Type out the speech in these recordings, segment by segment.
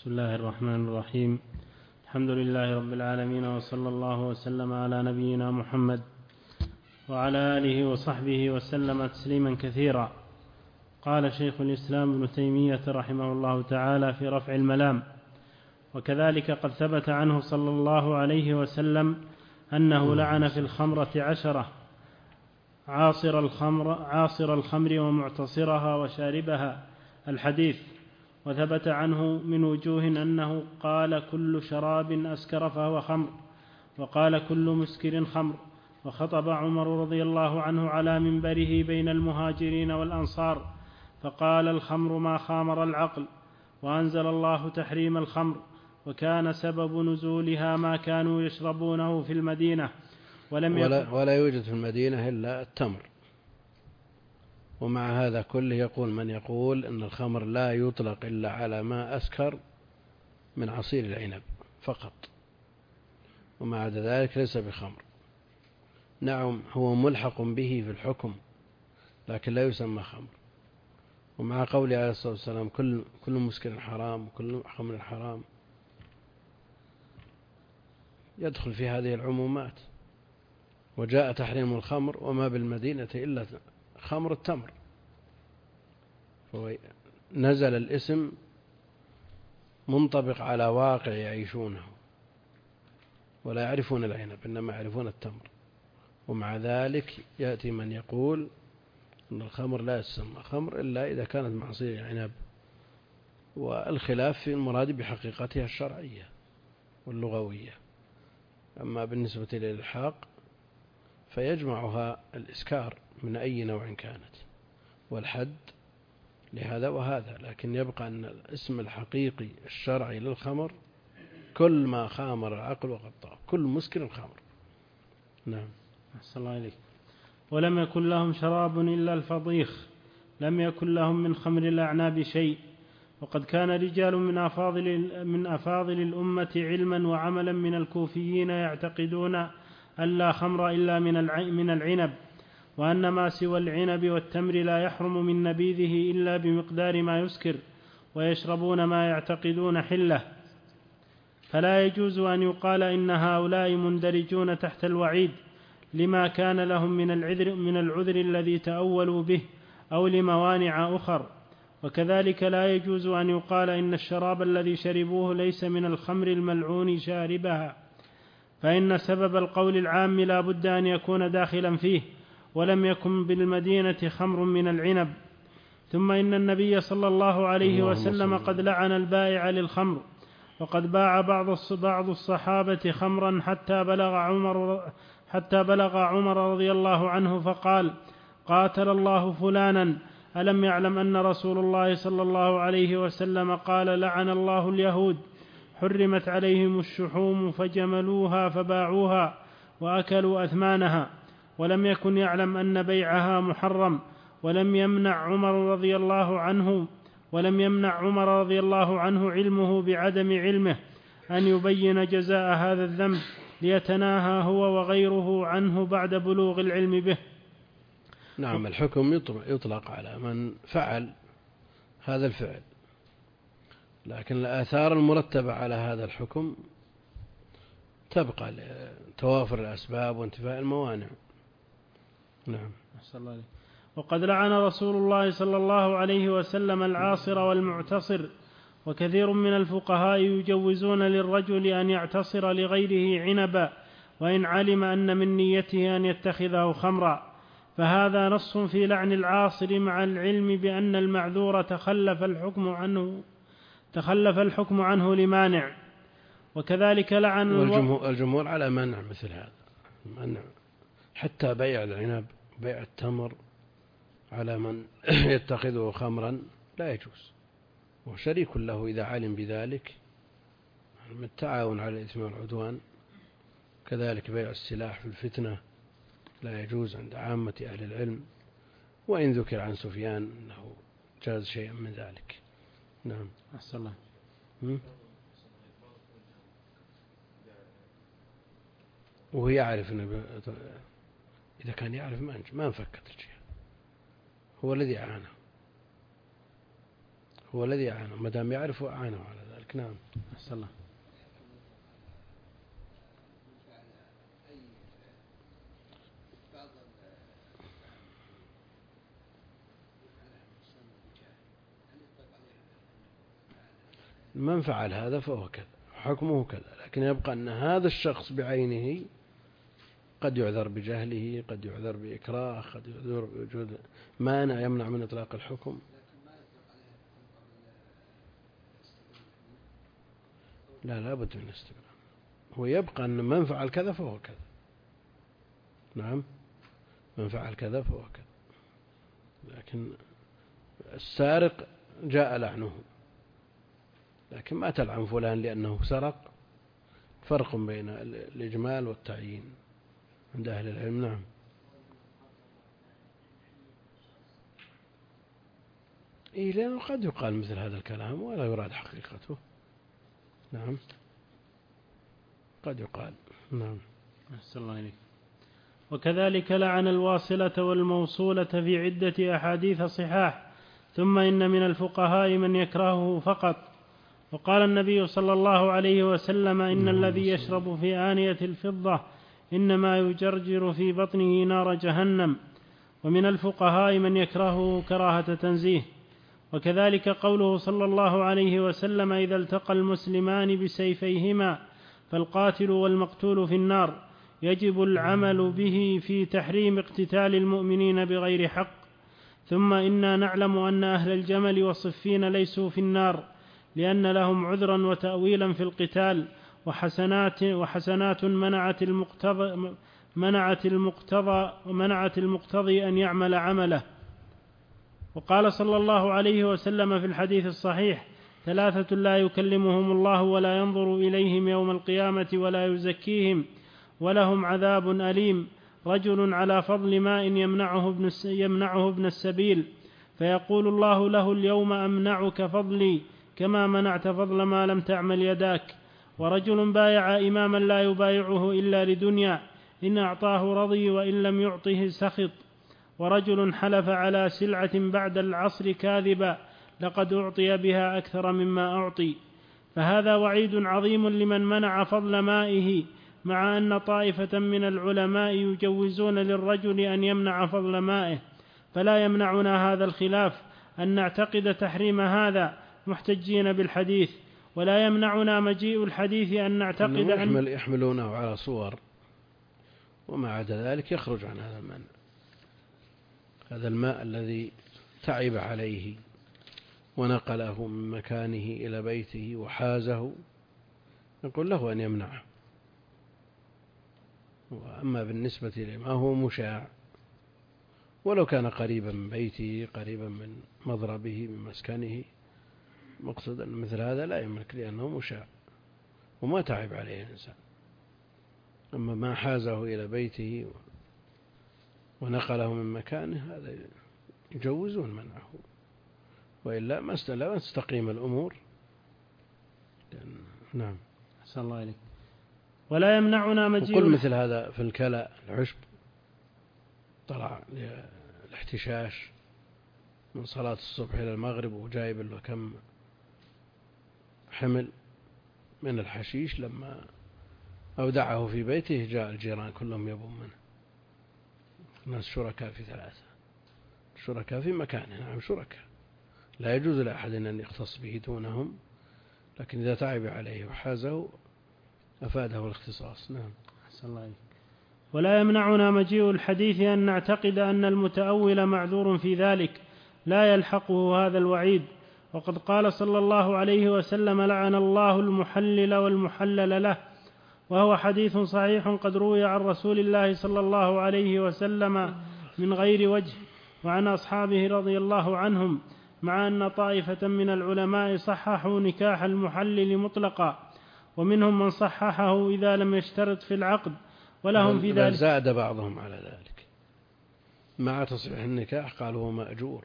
بسم الله الرحمن الرحيم. الحمد لله رب العالمين، وصلى الله وسلم على نبينا محمد وعلى آله وصحبه وسلم تسليما كثيرا. قال شيخ الإسلام ابن تيمية رحمه الله تعالى في رفع الملام: وكذلك قد ثبت عنه صلى الله عليه وسلم أنه لعن في الخمرة 10: عاصر الخمر ومعتصرها وشاربها، الحديث. وثبت عنه من وجوه أنه قال: كل شراب أسكر فهو خمر، وقال: كل مسكر خمر. وخطب عمر رضي الله عنه على منبره بين المهاجرين والأنصار فقال: الخمر ما خامر العقل. وأنزل الله تحريم الخمر، وكان سبب نزولها ما كانوا يشربونه في المدينة، ولا يوجد في المدينة إلا التمر. ومع هذا كله يقول من يقول أن الخمر لا يطلق إلا على ما أسكر من عصير العنب فقط، ومع ذلك ليس بخمر. نعم، هو ملحق به في الحكم لكن لا يسمى خمر. ومع قوله عليه الصلاة والسلام: كل مسكر حرام وكل خمر حرام، يدخل في هذه العمومات. وجاء تحريم الخمر وما بالمدينة إلا خمر التمر، نزل الاسم منطبق على واقع يعيشونه، ولا يعرفون العنب إنما يعرفون التمر. ومع ذلك يأتي من يقول أن الخمر لا يسمى خمر إلا إذا كانت مع عصير عنب. والخلاف في المراد بحقيقتها الشرعية واللغوية. أما بالنسبة للإلحاق فيجمعها الإسكار من أي نوع كانت، والحد لهذا وهذا، لكن يبقى أن الاسم الحقيقي الشرعي للخمر كل ما خامر العقل وغطاه، كل مسكر خمر. نعم. أحسن الله إليك. ولم يكن لهم شراب إلا الفضيخ، لم يكن لهم من خمر الأعناب شيء. وقد كان رجال من أفاضل الأمة علما وعملا من الكوفيين يعتقدون أن لا خمر إلا من العنب، وأن ما سوى العنب والتمر لا يحرم من نبيذه إلا بمقدار ما يسكر، ويشربون ما يعتقدون حله. فلا يجوز أن يقال إن هؤلاء مندرجون تحت الوعيد لما كان لهم من العذر الذي تأولوا به أو لموانع أخر. وكذلك لا يجوز أن يقال إن الشراب الذي شربوه ليس من الخمر الملعون شاربها، فإن سبب القول العام لا بد أن يكون داخلا فيه، ولم يكن بالمدينة خمر من العنب. ثم إن النبي صلى الله عليه وسلم قد لعن البائع للخمر، وقد باع بعض الصحابة خمرا حتى بلغ عمر رضي الله عنه فقال: قاتل الله فلانا، ألم يعلم أن رسول الله صلى الله عليه وسلم قال: لعن الله اليهود، حرمت عليهم الشحوم فجملوها فباعوها وأكلوا أثمانها. ولم يكن يعلم أن بيعها محرم، ولم يمنع عمر رضي الله عنه علمه بعدم علمه أن يبين جزاء هذا الذنب ليتناهى هو وغيره عنه بعد بلوغ العلم به. نعم، الحكم يطلق على من فعل هذا الفعل، لكن الآثار المرتبة على هذا الحكم تبقى لتوافر الأسباب وانتفاء الموانع. نعم. وقد لعن رسول الله صلى الله عليه وسلم العاصر والمعتصر. وكثير من الفقهاء يجوزون للرجل أن يعتصر لغيره عنبا وإن علم أن من نيته أن يتخذه خمرا، فهذا نص في لعن العاصر مع العلم بأن المعذور تخلف الحكم عنه لمانع. وكذلك لعن الجمهور على منع مثل هذا، منع حتى بيع العنب بيع التمر على من يتخذه خمرا لا يجوز، وشريك له إذا علم بذلك من التعاون على الإثم والعدوان. كذلك بيع السلاح في الفتنة لا يجوز عند عامة أهل العلم، وإن ذكر عن سفيان أنه جاز شيئا من ذلك. نعم. أحسن الله. وهو يعرف أنه إذا كان يعرف ما انفكت الجهة، هو الذي أعانه ما دام يعرف أعانه على ذلك. ذلك. نعم. أحسن الله. من فعل هذا فهو كذا، حكمه كذا، لكن يبقى أن هذا الشخص بعينه قد يعذر بجهله، قد يعذر بإكراه، قد يعذر بوجود مانع يمنع من إطلاق الحكم. لا بد من استقرار. هو يبقى أن من فعل كذا فهو كذا. نعم، من فعل كذا فهو كذا. لكن السارق جاء لعنه، لكن ما تلعن فلان لأنه سرق. فرق بين الإجمال والتعيين عند أهل العلم. نعم. لأنه قد يقال مثل هذا الكلام ولا يراد حقيقته. نعم، قد يقال. نعم. أحسن الله إليك. وكذلك لعن الواصلة والموصولة في عدة أحاديث صحاح. ثم إن من الفقهاء من يكرهه فقط. وقال النبي صلى الله عليه وسلم: إن الذي يشرب في آنية الفضة إنما يجرجر في بطنه نار جهنم. ومن الفقهاء من يكرهه كراهة تنزيه. وكذلك قوله صلى الله عليه وسلم: إذا التقى المسلمان بسيفيهما فالقاتل والمقتول في النار، يجب العمل به في تحريم اقتتال المؤمنين بغير حق. ثم إنا نعلم أن أهل الجمل والصفين ليسوا في النار، لأن لهم عذرا وتأويلا في القتال وحسنات منعت المقتضي أن يعمل عمله. وقال صلى الله عليه وسلم في الحديث الصحيح: 3 لا يكلمهم الله ولا ينظر إليهم يوم القيامة ولا يزكيهم ولهم عذاب أليم: رجل على فضل ماء يمنعه ابن السبيل، فيقول الله له: اليوم أمنعك فضلي كما منعت فضل ما لم تعمل يداك. ورجل بايع إماما لا يبايعه إلا لدنيا، إن أعطاه رضي وإن لم يعطه سخط. ورجل حلف على سلعة بعد العصر كاذبا، لقد أعطي بها أكثر مما أعطي. فهذا وعيد عظيم لمن منع فضل مائه، مع أن طائفة من العلماء يجوزون للرجل أن يمنع فضل مائه. فلا يمنعنا هذا الخلاف أن نعتقد تحريم هذا محتجين بالحديث، ولا يمنعنا مجيء الحديث أن نعتقد أن يحملونه على صور، وما عدا ذلك يخرج عن هذا المنع. هذا الماء الذي تعب عليه ونقله من مكانه إلى بيته وحازه، نقول له أن يمنعه. وأما بالنسبة لما هو مشاع، ولو كان قريبا من بيته، قريبا من مضربه، من مسكنه، مقصد أن مثل هذا لا يملك، لأنه مشاع وما تعب عليه الإنسان. أما ما حازه إلى بيته ونقله من مكانه، هذا يجوزون منعه، وإلا ما تستقيم الأمور. نعم. أحسن الله إليك. ولا يمنعنا مجيء وقل مثل هذا في الكلى، العشب، طلع الاحتشاش من صلاة الصبح إلى المغرب وجايب له كم حمل من الحشيش، لما أودعه في بيته جاء الجيران كلهم يبون منه. الناس شركاء في 3، شركاء في مكانه. نعم، شركاء، لا يجوز لأحد أن يختص به دونهم، لكن إذا تعب عليه وحازه أفاده الاختصاص. نعم. أحسن الله عليك. ولا يمنعنا مجيء الحديث أن نعتقد أن المتأول معذور في ذلك، لا يلحقه هذا الوعيد. وقد قال صلى الله عليه وسلم: لعن الله المحلل والمحلل له. وهو حديث صحيح قد روي عن رسول الله صلى الله عليه وسلم من غير وجه وعن أصحابه رضي الله عنهم، مع أن طائفة من العلماء صححوا نكاح المحلل مطلقا، ومنهم من صححه إذا لم يشترط في العقد، ولهم في ذلك زاد بعضهم على ذلك. مع تصحيح النكاح قالوا هو مأجور،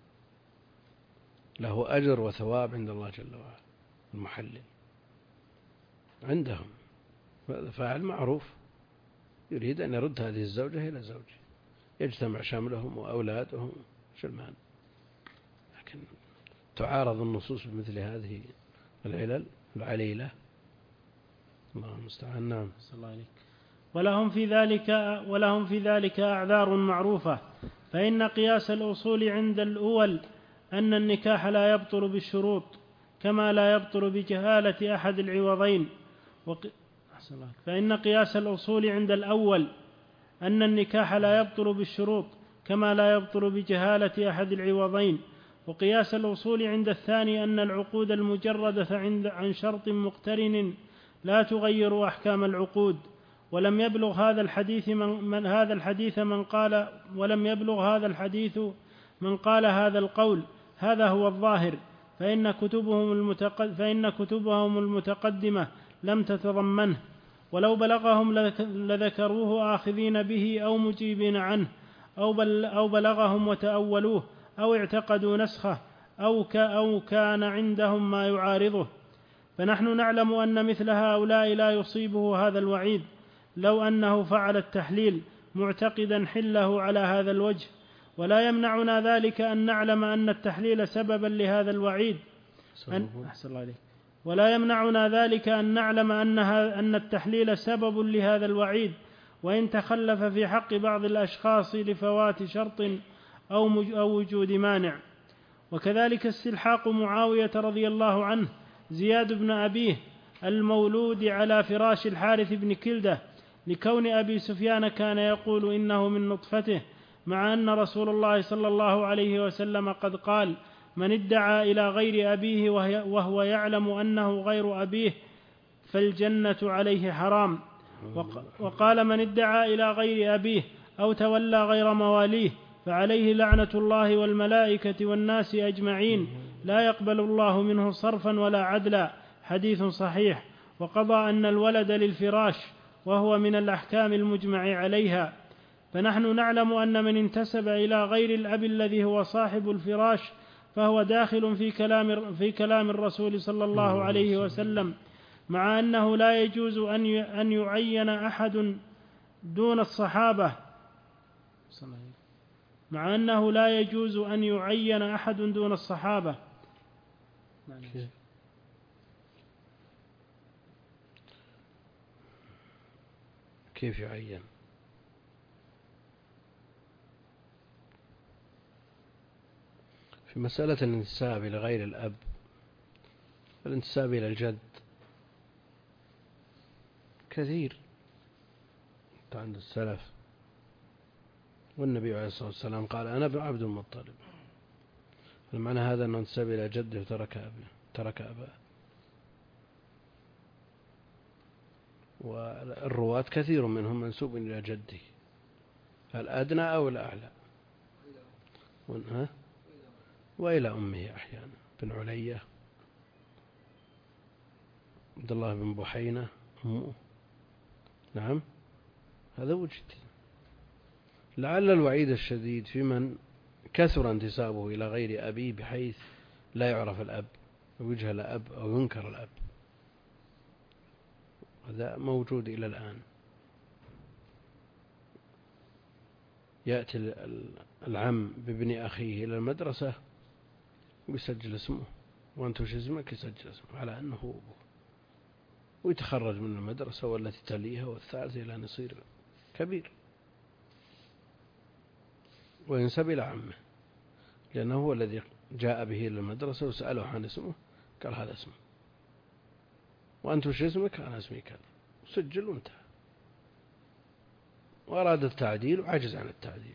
له أجر وثواب عند الله جل وعلا. المحلل عندهم هذا فاعل معروف، يريد أن يرد هذه الزوجة إلى زوجه، يجتمع شملهم وأولادهم شلمان. لكن تعارض النصوص بمثل هذه العلل العليلة. الله المستعان. نعم. ولهم في ذلك أعذار معروفة، فإن قياس الأصول عند الأول أن النكاح لا يبطل بالشروط كما لا يبطل بجهالة أحد العوضين. فإن قياس الأصول عند الأول أن النكاح لا يبطل بالشروط كما لا يبطل بجهالة أحد العوضين. وقياس الأصول عند الثاني أن العقود المجردة عن شرط مقترن لا تغير أحكام العقود. ولم يبلغ هذا الحديث من قال هذا القول. هذا هو الظاهر، فإن كتبهم المتقدمة لم تتضمنه، ولو بلغهم لذكروه آخذين به أو مجيبين عنه، أو بلغهم وتأولوه، أو اعتقدوا نسخه، أو كان عندهم ما يعارضه. فنحن نعلم أن مثل هؤلاء لا يصيبه هذا الوعيد لو أنه فعل التحليل معتقدا حله على هذا الوجه، ولا يمنعنا ذلك أن نعلم أن التحليل سببا لهذا الوعيد. ولا يمنعنا ذلك أن نعلم أن التحليل سبب لهذا الوعيد، وإن تخلف في حق بعض الأشخاص لفوات شرط أو وجود مانع. وكذلك استلحاق معاوية رضي الله عنه زياد بن أبيه المولود على فراش الحارث بن كلدة لكون أبي سفيان كان يقول إنه من نطفته، مع أن رسول الله صلى الله عليه وسلم قد قال: من ادعى إلى غير أبيه وهو يعلم أنه غير أبيه فالجنة عليه حرام. وقال: من ادعى إلى غير أبيه أو تولى غير مواليه فعليه لعنة الله والملائكة والناس أجمعين، لا يقبل الله منه صرفا ولا عدلا. حديث صحيح. وقضى أن الولد للفراش، وهو من الأحكام المجمع عليها. فنحن نعلم أن من انتسب إلى غير الأب الذي هو صاحب الفراش فهو داخل في كلام الرسول صلى الله عليه وسلم، مع أنه لا يجوز أن يعين أحد دون الصحابة كيف يعين؟ في مسألة الانتساب إلى غير الأب، الانتساب إلى الجد كثير عند السلف، والنبي عليه الصلاة والسلام قال: أنا عبد المطلب. المعنى هذا أنه انتسب إلى جده وترك أباه. والرواة كثير منهم منسوب إلى جده، الأدنى أو الأعلى، وإلى أمه أحيانا، بن علية، عبد الله بن بحينة أمه. نعم، هذا وجد. لعل الوعيد الشديد في من كثر انتسابه إلى غير أبيه بحيث لا يعرف الأب أو يجهل الأب أو ينكر الأب، هذا موجود إلى الآن. يأتي العم بابن أخيه إلى المدرسة ويسجل اسمه، وأنت وش اسمك؟ يسجل اسمه على أنه أبوه، ويتخرج من المدرسة والتي تليها والثالثة إلى أن يصير كبير، وينسب إلى عمه، لأنه هو الذي جاء به إلى المدرسة وسأله عن اسمه، قال: هذا اسمه. وأنت وش اسمك؟ أنا اسمي كذا، وسجل وانتهى. وأراد التعديل وعجز عن التعديل.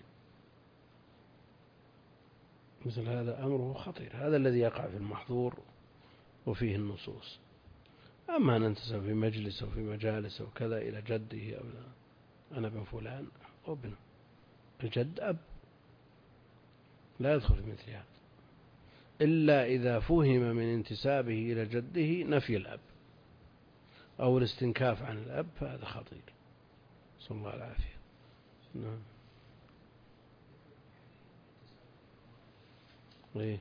مثل هذا أمره خطير، هذا الذي يقع في المحظور وفيه النصوص. أما أن ننتسب في مجلس أو في مجالس وكذا إلى جده أو أنا ابن فلان أو ابن الجد أب، لا يدخل في مثل هذا، إلا إذا فهم من انتسابه إلى جده نفي الأب أو الاستنكاف عن الأب، فهذا خطير، صلى الله العافية. نعم. إيه؟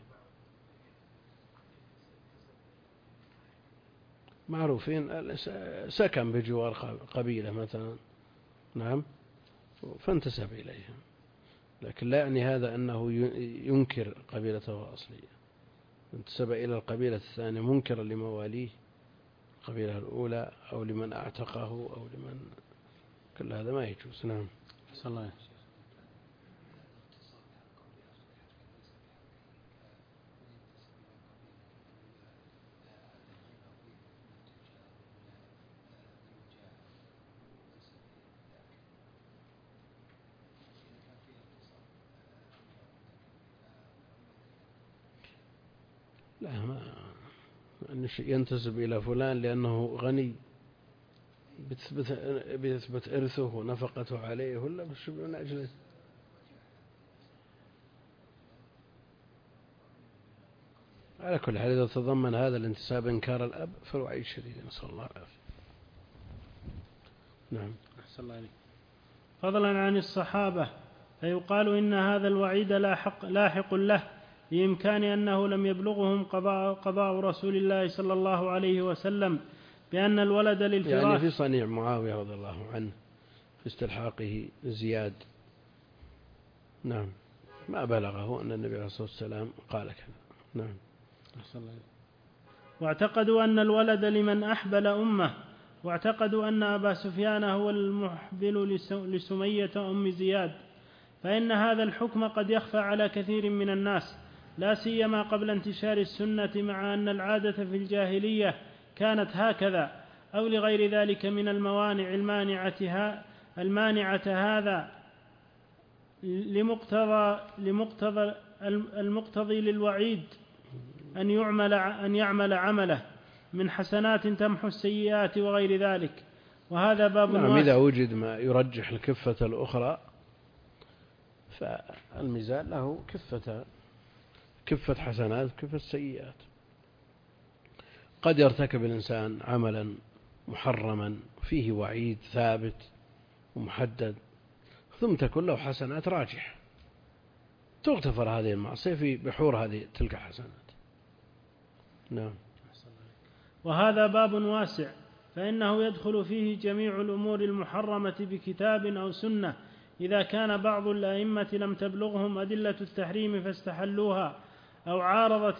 معروفين، سكن بجوار قبيلة مثلا، نعم، فانتسب إليهم، لكن لا يعني هذا أنه ينكر قبيلته الأصلية. انتسب إلى القبيلة الثانية منكرا لمواليه القبيلة الأولى أو لمن أعتقه أو لمن، كل هذا ما يجوز. نعم. صلى الله عليه. لا، ما ينتسب إلى فلان لأنه غني بيثبت إرثه ونفقته عليه ولا بس من أجله. على كل حال إذا تضمن هذا الانتساب إنكار الأب فالوعيد شديد، نسأل الله العافية. نعم. أحسن الله عليك. فضلا عن الصحابة فيقال إن هذا الوعيد لاحق له بإمكان أنه لم يبلغهم قضاء رسول الله صلى الله عليه وسلم بأن الولد للفراش، يعني في صنيع معاوية رضي الله عنه في استلحاقه زياد. نعم. ما بلغه أن النبي عليه الصلاة والسلام قال كذا. نعم. واعتقدوا أن الولد لمن أحبل أمه، واعتقدوا أن أبا سفيان هو المحبل لسمية أم زياد، فإن هذا الحكم قد يخفى على كثير من الناس لا سيما قبل انتشار السنة، مع أن العادة في الجاهلية كانت هكذا أو لغير ذلك من الموانع المانعة هذا المقتضي للوعيد أن يعمل عمله من حسنات تمحو السيئات وغير ذلك. وهذا باب نعم. إذا وجد ما يرجح الكفة الأخرى فالميزان له كفة حسنات وكفة سيئات. قد يرتكب الإنسان عملا محرما فيه وعيد ثابت ومحدد، ثم تكون له حسنات راجحة تغتفر هذه المعصية في بحور تلك حسنات. نعم. وهذا باب واسع، فإنه يدخل فيه جميع الأمور المحرمة بكتاب أو سنة، إذا كان بعض الأئمة لم تبلغهم أدلة التحريم فاستحلوها، أو عارض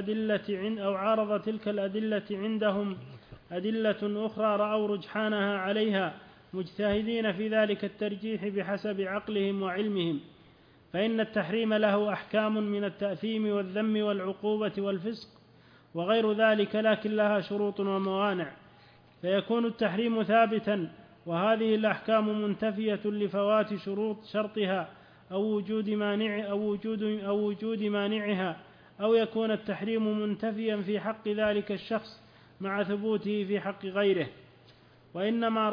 تلك الأدلة عندهم أدلة أخرى رأوا رجحانها عليها، مجتهدين في ذلك الترجيح بحسب عقلهم وعلمهم. فإن التحريم له أحكام من التأثيم والذم والعقوبة والفسق وغير ذلك، لكن لها شروط وموانع، فيكون التحريم ثابتا وهذه الأحكام منتفية لفوات شرطها أو وجود مانعها، أو يكون التحريم منتفيا في حق ذلك الشخص مع ثبوته في حق غيره. وإنما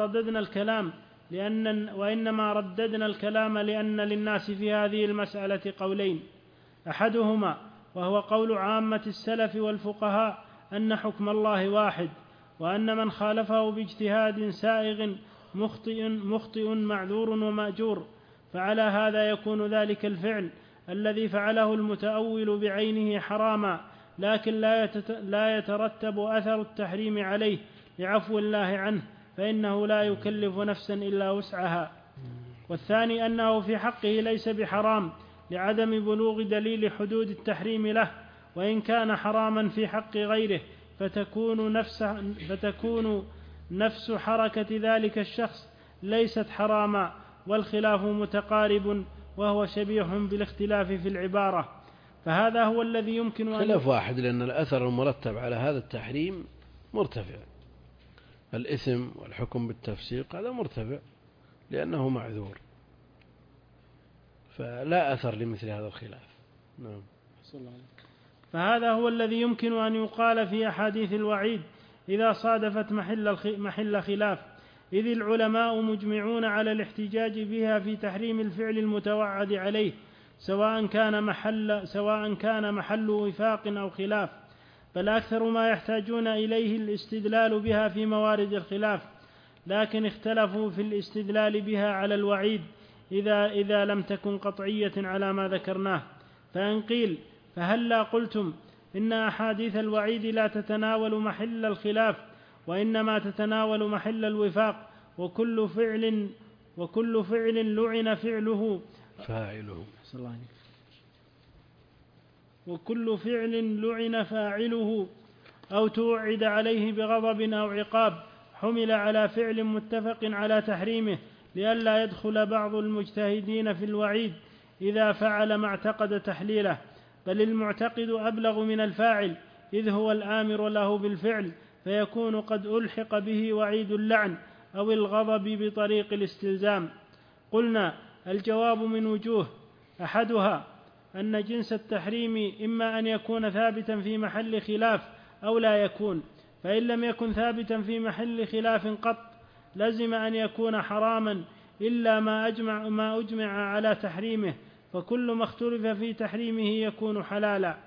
رددنا الكلام لأن للناس في هذه المسألة قولين، أحدهما وهو قول عامة السلف والفقهاء أن حكم الله واحد، وأن من خالفه باجتهاد سائغ مخطئ معذور ومأجور، فعلى هذا يكون ذلك الفعل الذي فعله المتأول بعينه حراما، لكن لا يترتب أثر التحريم عليه لعفو الله عنه، فإنه لا يكلف نفسا إلا وسعها. والثاني أنه في حقه ليس بحرام لعدم بلوغ دليل حدود التحريم له، وإن كان حراما في حق غيره فتكون نفس حركة ذلك الشخص ليست حراما، والخلاف متقارب وهو شبيه بالاختلاف في العبارة. فهذا هو الذي يمكن أن خلاف واحد، لأن الأثر المرتب على هذا التحريم مرتفع، الإثم والحكم بالتفسيق هذا مرتفع لأنه معذور، فلا أثر لمثل هذا الخلاف. نعم. فهذا هو الذي يمكن أن يقال في أحاديث الوعيد إذا صادفت محل خلاف، إذ العلماء مجمعون على الاحتجاج بها في تحريم الفعل المتوعد عليه، سواء كان محل وفاق أو خلاف، بل أكثر ما يحتاجون إليه الاستدلال بها في موارد الخلاف، لكن اختلفوا في الاستدلال بها على الوعيد إذا لم تكن قطعية على ما ذكرناه. فإن قيل فهلا قلتم إن أحاديث الوعيد لا تتناول محل الخلاف، وإنما تتناول محل الوفاق، وكل فعل لعن فاعله وكل فعل لعن فاعله أو توعد عليه بغضب أو عقاب حمل على فعل متفق على تحريمه، لئلا يدخل بعض المجتهدين في الوعيد إذا فعل ما اعتقد تحليله، بل المعتقد أبلغ من الفاعل إذ هو الآمر له بالفعل، فيكون قد ألحق به وعيد اللعن أو الغضب بطريق الاستلزام. قلنا الجواب من وجوه: أحدها أن جنس التحريم إما أن يكون ثابتا في محل خلاف أو لا يكون، فإن لم يكن ثابتا في محل خلاف قط لزم أن يكون حراما إلا ما أجمع على تحريمه، فكل ما اختلف في تحريمه يكون حلالا،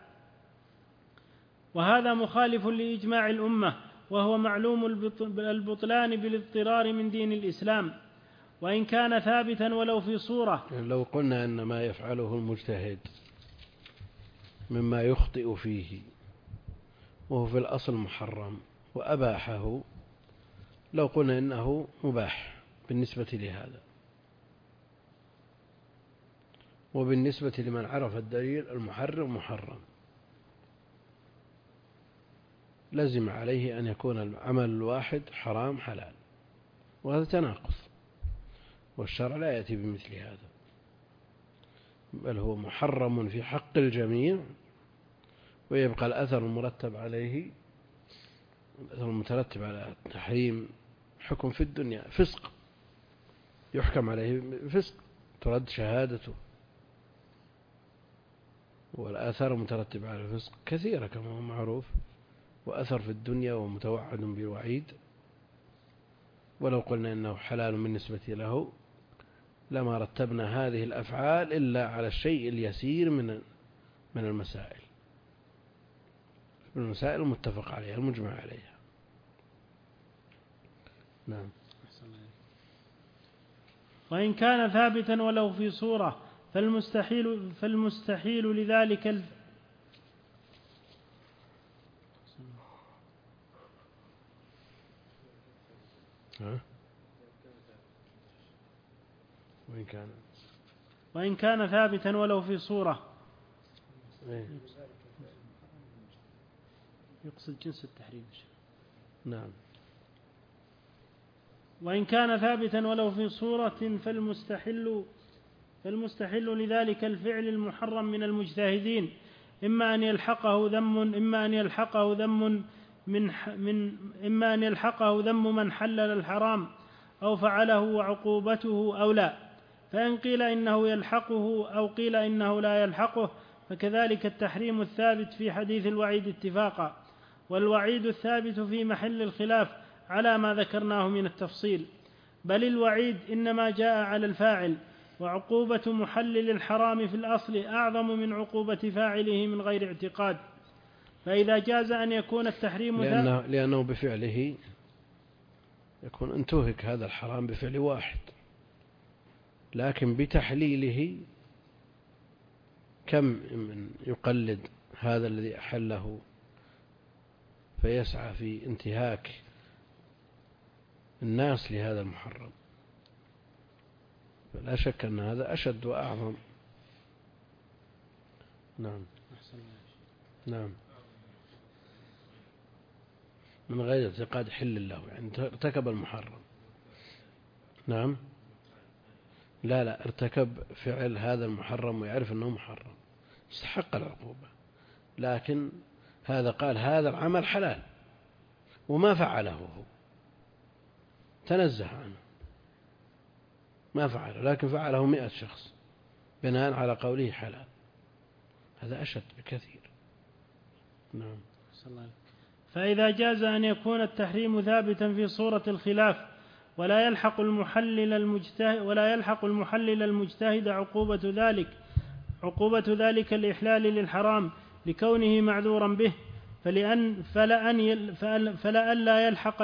وهذا مخالف لإجماع الأمة، وهو معلوم البطلان بالاضطرار من دين الإسلام. وإن كان ثابتا ولو في صورة، لو قلنا أن ما يفعله المجتهد مما يخطئ فيه وهو في الأصل محرم وأباحه، لو قلنا إنه مباح بالنسبة لهذا، وبالنسبة لمن عرف الدليل المحرم محرم، لزم عليه أن يكون العمل الواحد حرام حلال، وهذا تناقض، والشرع لا يأتي بمثل هذا، بل هو محرم في حق الجميع، ويبقى الأثر المرتب عليه، الأثر المترتب على التحريم حكم في الدنيا فسق، يحكم عليه فسق، ترد شهادته، والآثار المترتبة على الفسق كثيرة كما هو معروف، وأثر في الدنيا ومتوعد بالوعيد. ولو قلنا إنه حلال بالنسبة له لما رتبنا هذه الأفعال إلا على الشيء اليسير من المسائل، المسائل المتفق عليها المجمع عليها. نعم. وإن كان ثابتا ولو في صورة فالمستحيل لذلك وإن كان ثابتا ولو في صورة، يقصد جنس التحريم. نعم. وإن كان ثابتا ولو في صورة فالمستحل لذلك الفعل المحرم من المجتهدين إما أن يلحقه ذم من حلل الحرام أو فعله وعقوبته أو لا، فإن قيل إنه يلحقه أو قيل إنه لا يلحقه فكذلك التحريم الثابت في حديث الوعيد اتفاقا، والوعيد الثابت في محل الخلاف على ما ذكرناه من التفصيل، بل الوعيد إنما جاء على الفاعل، وعقوبة محلل الحرام في الأصل أعظم من عقوبة فاعله من غير اعتقاد. فإذا جاز أن يكون التحريم لأنه بفعله يكون انتهك هذا الحرام بفعل واحد، لكن بتحليله كم من يقلد هذا الذي أحله فيسعى في انتهاك الناس لهذا المحرم، فلا شك أن هذا أشد وأعظم. نعم. نعم. من غير اعتقاد حل له، يعني ارتكب المحرم. نعم. لا ارتكب فعل هذا المحرم ويعرف أنه محرم، استحق العقوبة، لكن هذا قال هذا العمل حلال وما فعله هو، تنزه عنه ما فعله، لكن فعله 100 شخص بناء على قوله حلال، هذا أشد بكثير. نعم. فإذا جاز أن يكون التحريم ثابتا في صورة الخلاف ولا يلحق المحلل المجتهد عقوبة ذلك الإحلال للحرام لكونه معذورا به، فلئلا يلحق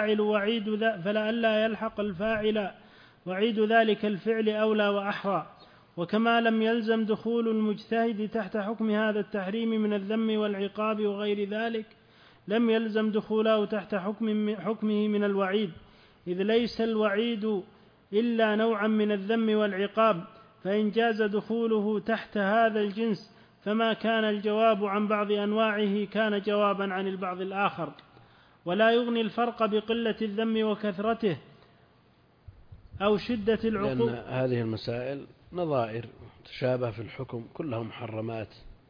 الفاعل وعيد ذلك الفعل أولى وأحرى. وكما لم يلزم دخول المجتهد تحت حكم هذا التحريم من الذم والعقاب وغير ذلك، لم يلزم دخوله تحت حكمه من الوعيد، إذ ليس الوعيد إلا نوعا من الذم والعقاب، فإن جاز دخوله تحت هذا الجنس فما كان الجواب عن بعض أنواعه كان جوابا عن البعض الآخر. ولا يغني الفرق بقلة الذم وكثرته أو شدة العقوبة، لأن هذه المسائل نظائر تشابه في الحكم، كلها محرمات،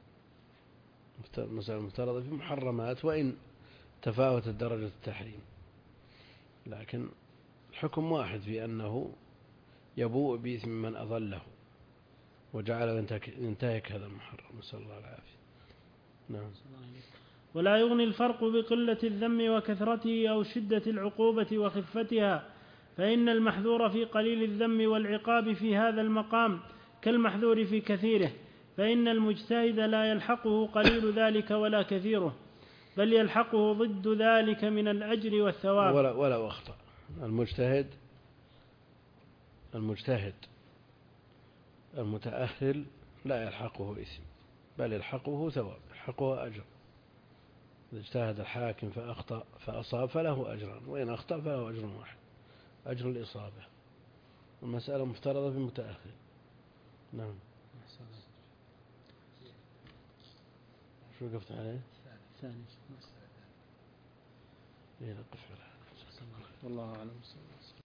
مسائل مفترضة في محرمات وإن تفاوتت درجة التحريم، لكن الحكم واحد في أنه يبوء بإثم من أضله وجعل ينتهك هذا المحرم، نسأل الله العافية. نعم. ولا يغني الفرق بقلة الذم وكثرته أو شدة العقوبة وخفتها، فإن المحذور في قليل الذم والعقاب في هذا المقام كالمحذور في كثيره، فإن المجتهد لا يلحقه قليل ذلك ولا كثيره، بل يلحقه ضد ذلك من الأجر والثواب. ولو أخطأ المجتهد المتأهل لا يلحقه إثم، بل يلحقه ثواب، يلحقه أجر. إذا اجتهد الحاكم فأخطأ فأصاب فله أجران، وإن أخطأ فله أجر واحد، أجر الإصابة. المسألة مفترضة في المتأهل. نعم. شو وقفت عليه؟ ثاني. نقف على هذا. والله أعلم.